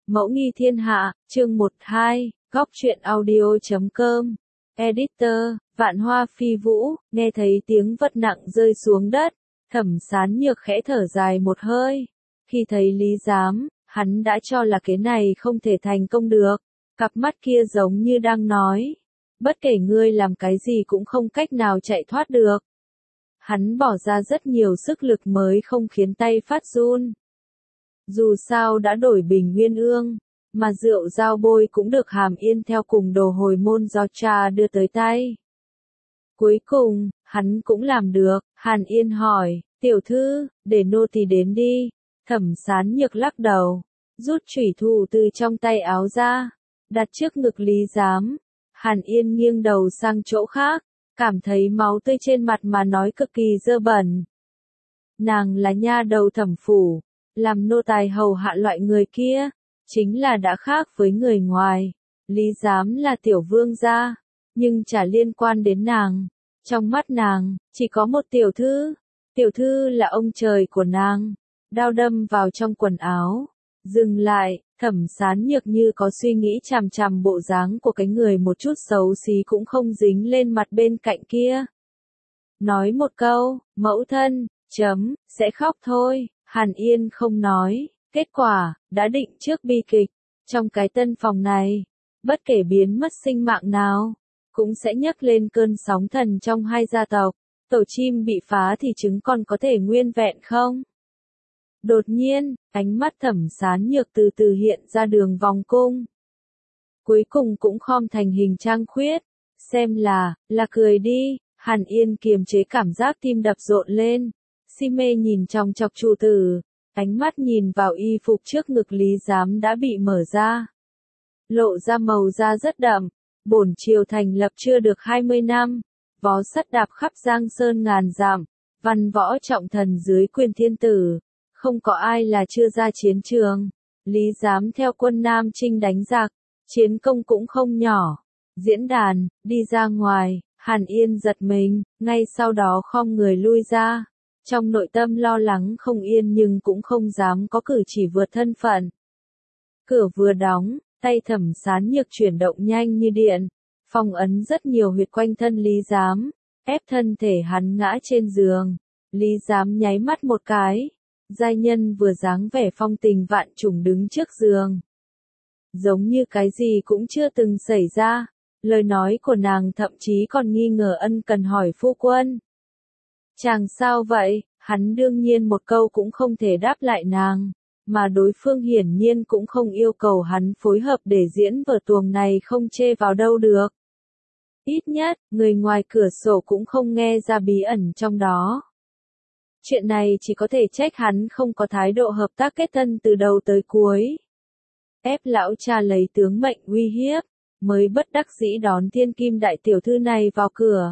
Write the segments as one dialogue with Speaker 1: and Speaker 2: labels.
Speaker 1: Mẫu nghi thiên hạ, chương 12, góc truyện audio.com. Editor, Vạn Hoa Phi Vũ, nghe thấy tiếng vật nặng rơi xuống đất, Thẩm Sán Nhược khẽ thở dài một hơi. Khi thấy Lý Giám, hắn đã cho là cái này không thể thành công được. Cặp mắt kia giống như đang nói, bất kể ngươi làm cái gì cũng không cách nào chạy thoát được. Hắn bỏ ra rất nhiều sức lực mới không khiến tay phát run. Dù sao đã đổi bình nguyên ương, mà rượu dao bôi cũng được Hàm Yên theo cùng đồ hồi môn do cha đưa tới tay. Cuối cùng, hắn cũng làm được. Hàn Yên hỏi, tiểu thư, để nô tỳ đến đi. Thẩm Sán Nhược lắc đầu, rút chủy thủ từ trong tay áo ra, đặt trước ngực Lý Giám. Hàn Yên nghiêng đầu sang chỗ khác, cảm thấy máu tươi trên mặt mà nói cực kỳ dơ bẩn. Nàng là nha đầu Thẩm phủ, làm nô tài hầu hạ loại người kia, chính là đã khác với người ngoài. Lý Giám là tiểu vương gia, nhưng chả liên quan đến nàng. Trong mắt nàng, chỉ có một tiểu thư là ông trời của nàng. Đao đâm vào trong quần áo, dừng lại, Thẩm Sán Nhược như có suy nghĩ chằm chằm bộ dáng của cái người một chút xấu xí cũng không dính lên mặt bên cạnh kia. Nói một câu, mẫu thân, sẽ khóc thôi. Hàn Yên không nói, kết quả, đã định trước bi kịch. Trong cái tân phòng này, bất kể biến mất sinh mạng nào, cũng sẽ nhấc lên cơn sóng thần trong hai gia tộc. Tổ chim bị phá thì trứng còn có thể nguyên vẹn không? Đột nhiên, ánh mắt Thẩm Sán Nhược từ từ hiện ra đường vòng cung. Cuối cùng cũng khom thành hình trang khuyết. Xem là cười đi. Hàn Yên kiềm chế cảm giác tim đập rộn lên. Si mê nhìn trong chọc trụ tử, ánh mắt nhìn vào y phục trước ngực Lý Giám đã bị mở ra. Lộ ra màu da rất đậm, bổn triều thành lập chưa được 20 năm, vó sắt đạp khắp Giang Sơn ngàn dặm, văn võ trọng thần dưới quyền thiên tử, không có ai là chưa ra chiến trường. Lý Giám theo quân Nam Chinh đánh giặc, chiến công cũng không nhỏ. Diễn đàn, đi ra ngoài, Hàn Yên giật mình, ngay sau đó khom người lui ra. Trong nội tâm lo lắng không yên nhưng cũng không dám có cử chỉ vượt thân phận. Cửa vừa đóng, tay Thẩm Sán Nhược chuyển động nhanh như điện, phong ấn rất nhiều huyệt quanh thân Lý Giám, ép thân thể hắn ngã trên giường. Lý Giám nháy mắt một cái, giai nhân vừa dáng vẻ phong tình vạn trùng đứng trước giường. Giống như cái gì cũng chưa từng xảy ra, lời nói của nàng thậm chí còn nghi ngờ ân cần hỏi phu quân. Chàng sao vậy? Hắn đương nhiên một câu cũng không thể đáp lại nàng, mà đối phương hiển nhiên cũng không yêu cầu hắn phối hợp để diễn vở tuồng này không chê vào đâu được. Ít nhất, người ngoài cửa sổ cũng không nghe ra bí ẩn trong đó. Chuyện này chỉ có thể trách hắn không có thái độ hợp tác kết thân từ đầu tới cuối. Ép lão cha lấy tướng mệnh uy hiếp, mới bất đắc dĩ đón thiên kim đại tiểu thư này vào cửa.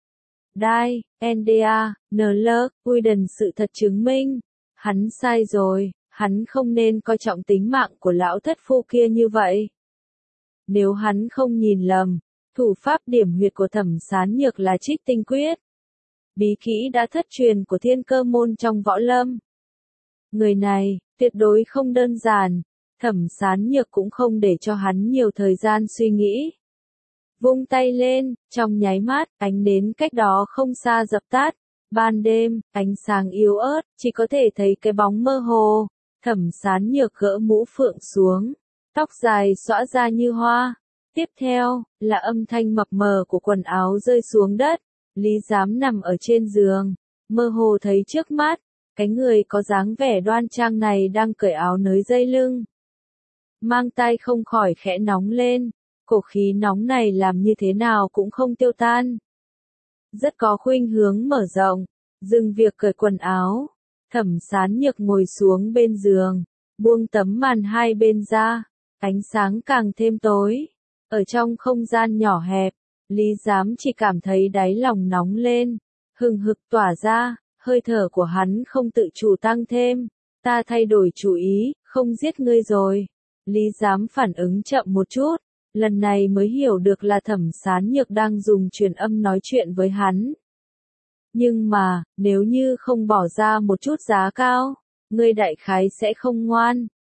Speaker 1: Đai, NDA, NL, Uiden sự thật chứng minh. Hắn sai rồi, hắn không nên coi trọng tính mạng của lão thất phu kia như vậy. Nếu hắn không nhìn lầm, thủ pháp điểm huyệt của Thẩm Sán Nhược là Trích Tinh Quyết. Bí kỹ đã thất truyền của Thiên Cơ môn trong võ lâm. Người này, tuyệt đối không đơn giản. Thẩm Sán Nhược cũng không để cho hắn nhiều thời gian suy nghĩ. Vung tay lên, trong nháy mắt, ánh nến cách đó không xa dập tắt. Ban đêm, ánh sáng yếu ớt, chỉ có thể thấy cái bóng mơ hồ. Thẩm Sán Nhược gỡ mũ phượng xuống, tóc dài xõa ra như hoa. Tiếp theo, là âm thanh mập mờ của quần áo rơi xuống đất. Lý Giám nằm ở trên giường, mơ hồ thấy trước mắt, cái người có dáng vẻ đoan trang này đang cởi áo nới dây lưng. Mang tay không khỏi khẽ nóng lên. Cổ khí nóng này làm như thế nào cũng không tiêu tan. Rất có khuynh hướng mở rộng, dừng việc cởi quần áo. Thẩm Sán Nhược ngồi xuống bên giường, buông tấm màn hai bên ra, ánh sáng càng thêm tối. Ở trong không gian nhỏ hẹp, Lý Giám chỉ cảm thấy đáy lòng nóng lên, hừng hực tỏa ra, hơi thở của hắn không tự chủ tăng thêm. Ta thay đổi chủ ý, không giết ngươi rồi. Lý Giám phản ứng chậm một chút. Lần này mới hiểu được là Thẩm Sán Nhược đang dùng truyền âm nói chuyện với hắn. Nhưng mà, nếu như không bỏ ra một chút giá cao, ngươi đại khái sẽ không ngoan.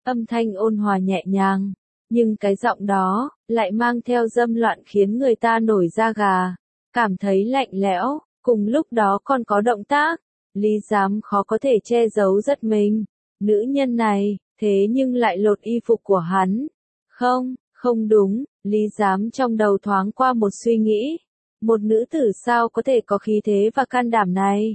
Speaker 1: âm thanh ôn hòa nhẹ nhàng, nhưng cái giọng đó lại mang theo dâm loạn khiến người ta nổi da gà, cảm thấy lạnh lẽo, cùng lúc đó còn có động tác. Lý Giám khó có thể che giấu giật mình, nữ nhân này, thế nhưng lại lột y phục của hắn. Không, không đúng, Lý Giám trong đầu thoáng qua một suy nghĩ. Một nữ tử sao có thể có khí thế và can đảm này?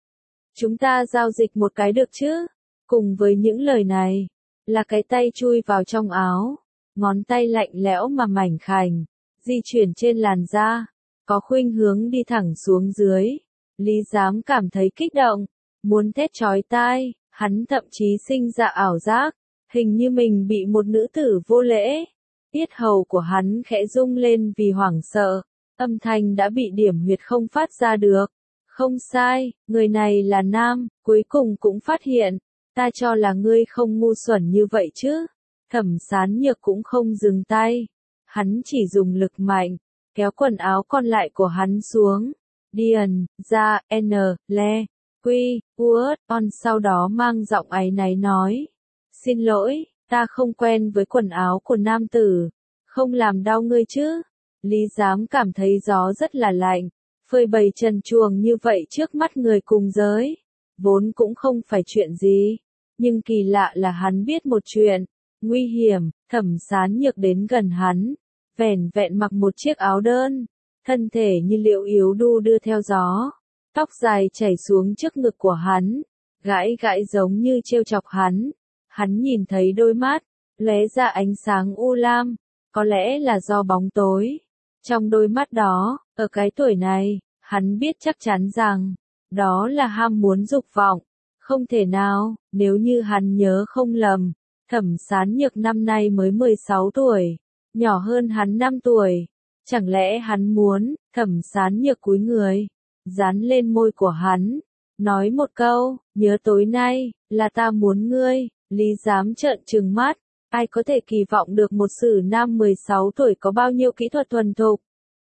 Speaker 1: Chúng ta giao dịch một cái được chứ? Cùng với những lời này, là cái tay chui vào trong áo, ngón tay lạnh lẽo mà mảnh khảnh, di chuyển trên làn da, có khuynh hướng đi thẳng xuống dưới. Lý Giám cảm thấy kích động, muốn thét chói tai, hắn thậm chí sinh ra ảo giác, hình như mình bị một nữ tử vô lễ. Yết hầu của hắn khẽ rung lên vì hoảng sợ, âm thanh đã bị điểm huyệt không phát ra được. Không sai, người này là nam, cuối cùng cũng phát hiện, ta cho là ngươi không ngu xuẩn như vậy chứ. Thẩm Sán Nhược cũng không dừng tay, hắn chỉ dùng lực mạnh, kéo quần áo còn lại của hắn xuống. Điền, ra, n, le, quy, uất, on sau đó mang giọng áy náy nói. Xin lỗi, ta không quen với quần áo của nam tử, không làm đau ngươi chứ. Lý Giám cảm thấy gió rất là lạnh, phơi bày trần truồng như vậy trước mắt người cùng giới, vốn cũng không phải chuyện gì, nhưng kỳ lạ là hắn biết một chuyện, nguy hiểm. Thẩm Sán Nhược đến gần hắn, vẻn vẹn mặc một chiếc áo đơn, thân thể như liệu yếu đu đưa theo gió, tóc dài chảy xuống trước ngực của hắn, gãi gãi giống như trêu chọc hắn. Hắn nhìn thấy đôi mắt, lóe ra ánh sáng u lam, có lẽ là do bóng tối. Trong đôi mắt đó, ở cái tuổi này, hắn biết chắc chắn rằng, đó là ham muốn dục vọng. Không thể nào, nếu như hắn nhớ không lầm, Thẩm Sán Nhược năm nay mới 16 tuổi, nhỏ hơn hắn 5 tuổi. Chẳng lẽ hắn muốn? Thẩm Sán Nhược cúi người, dán lên môi của hắn, nói một câu, nhớ tối nay, là ta muốn ngươi. Lý Giám trợn trừng mắt, ai có thể kỳ vọng được một sử nam 16 tuổi có bao nhiêu kỹ thuật thuần thục.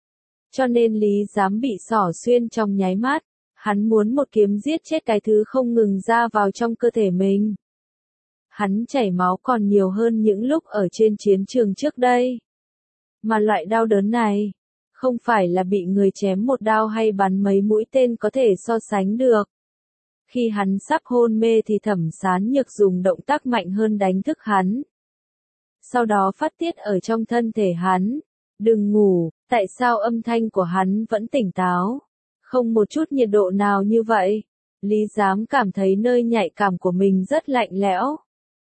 Speaker 1: Cho nên Lý Giám bị xỏ xuyên trong nháy mắt, hắn muốn một kiếm giết chết cái thứ không ngừng ra vào trong cơ thể mình. Hắn chảy máu còn nhiều hơn những lúc ở trên chiến trường trước đây. Mà loại đau đớn này, không phải là bị người chém một đao hay bắn mấy mũi tên có thể so sánh được. Khi hắn sắp hôn mê thì Thẩm Sán Nhược dùng động tác mạnh hơn đánh thức hắn. Sau đó phát tiết ở trong thân thể hắn. Đừng ngủ, tại sao âm thanh của hắn vẫn tỉnh táo? Không một chút nhiệt độ nào như vậy. Lý Giám cảm thấy nơi nhạy cảm của mình rất lạnh lẽo.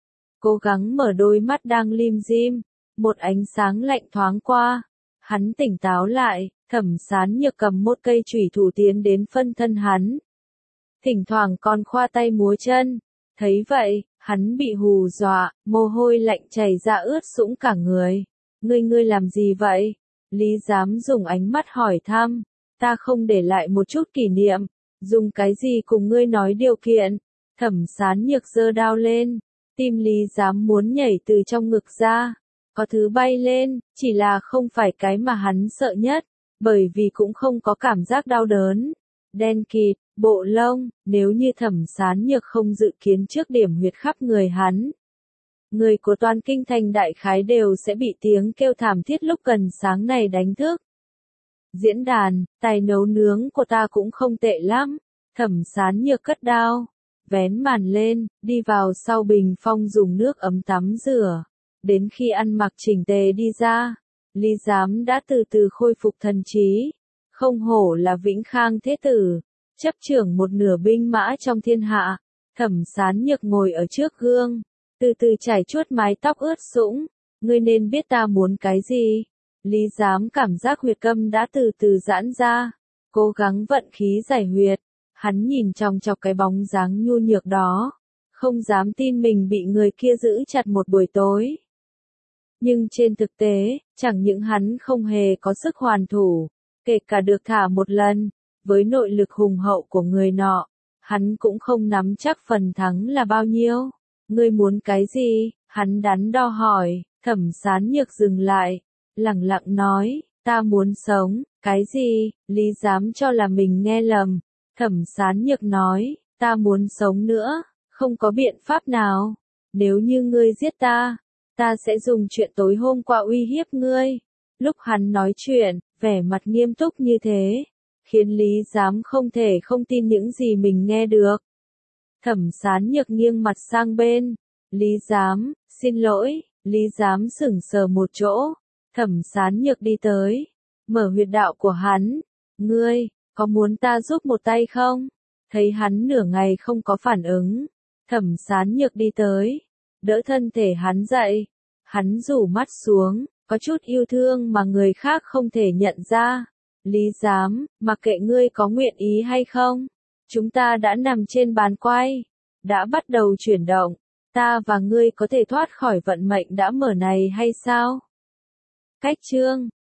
Speaker 1: Cố gắng mở đôi mắt đang lim dim, một ánh sáng lạnh thoáng qua. Hắn tỉnh táo lại, Thẩm Sán Nhược cầm một cây chủy thủ tiến đến phân thân hắn. Thỉnh thoảng còn khoa tay múa chân. Thấy vậy, hắn bị hù dọa, mồ hôi lạnh chảy ra ướt sũng cả người. Ngươi làm gì vậy? Lý Giám dùng ánh mắt hỏi thăm. Ta không để lại một chút kỷ niệm. Dùng cái gì cùng ngươi nói điều kiện? Thẩm Sán Nhược giơ đao lên. Tim Lý Giám muốn nhảy từ trong ngực ra. Có thứ bay lên, chỉ là không phải cái mà hắn sợ nhất, bởi vì cũng không có cảm giác đau đớn. Đen kịt, bộ lông, nếu như Thẩm Sán Nhược không dự kiến trước điểm huyệt khắp người hắn. Người của toàn kinh thành đại khái đều sẽ bị tiếng kêu thảm thiết lúc gần sáng này đánh thức. Diễn đàn, tài nấu nướng của ta cũng không tệ lắm. Thẩm Sán Nhược cất đao, vén màn lên, đi vào sau bình phong dùng nước ấm tắm rửa. Đến khi ăn mặc chỉnh tề đi ra, Lý Giám đã từ từ khôi phục thần trí. Không hổ là Vĩnh Khang thế tử, chấp trưởng một nửa binh mã trong thiên hạ. Thẩm Sán Nhược ngồi ở trước gương, từ từ chải chuốt mái tóc ướt sũng. Ngươi nên biết ta muốn cái gì. Lý Giám cảm giác huyệt câm đã từ từ giãn ra, cố gắng vận khí giải huyệt. Hắn nhìn chòng chọc cái bóng dáng nhu nhược đó, không dám tin mình bị người kia giữ chặt một buổi tối. Nhưng trên thực tế, chẳng những hắn không hề có sức hoàn thủ, kể cả được thả một lần, với nội lực hùng hậu của người nọ, hắn cũng không nắm chắc phần thắng là bao nhiêu. Ngươi muốn cái gì? Hắn đắn đo hỏi. Thẩm Sán Nhược dừng lại, lẳng lặng nói, ta muốn sống. Cái gì? Lý Giám cho là mình nghe lầm. Thẩm Sán Nhược nói, ta muốn sống nữa, không có biện pháp nào. nếu như ngươi giết ta sẽ dùng chuyện tối hôm qua uy hiếp ngươi. Lúc hắn nói chuyện, vẻ mặt nghiêm túc như thế, khiến Lý Giám không thể không tin những gì mình nghe được. Thẩm Sán Nhược nghiêng mặt sang bên. Lý Giám, xin lỗi. Lý Giám sững sờ một chỗ. Thẩm Sán Nhược đi tới, mở huyệt đạo của hắn. Ngươi, có muốn ta giúp một tay không? Thấy hắn nửa ngày không có phản ứng, Thẩm Sán Nhược đi tới, đỡ thân thể hắn dậy. Hắn rủ mắt xuống, có chút yêu thương mà người khác không thể nhận ra. Lý Giám, mặc kệ ngươi có nguyện ý hay không, chúng ta đã nằm trên bàn quay, đã bắt đầu chuyển động, ta và ngươi có thể thoát khỏi vận mệnh đã mở này hay sao? Cách chương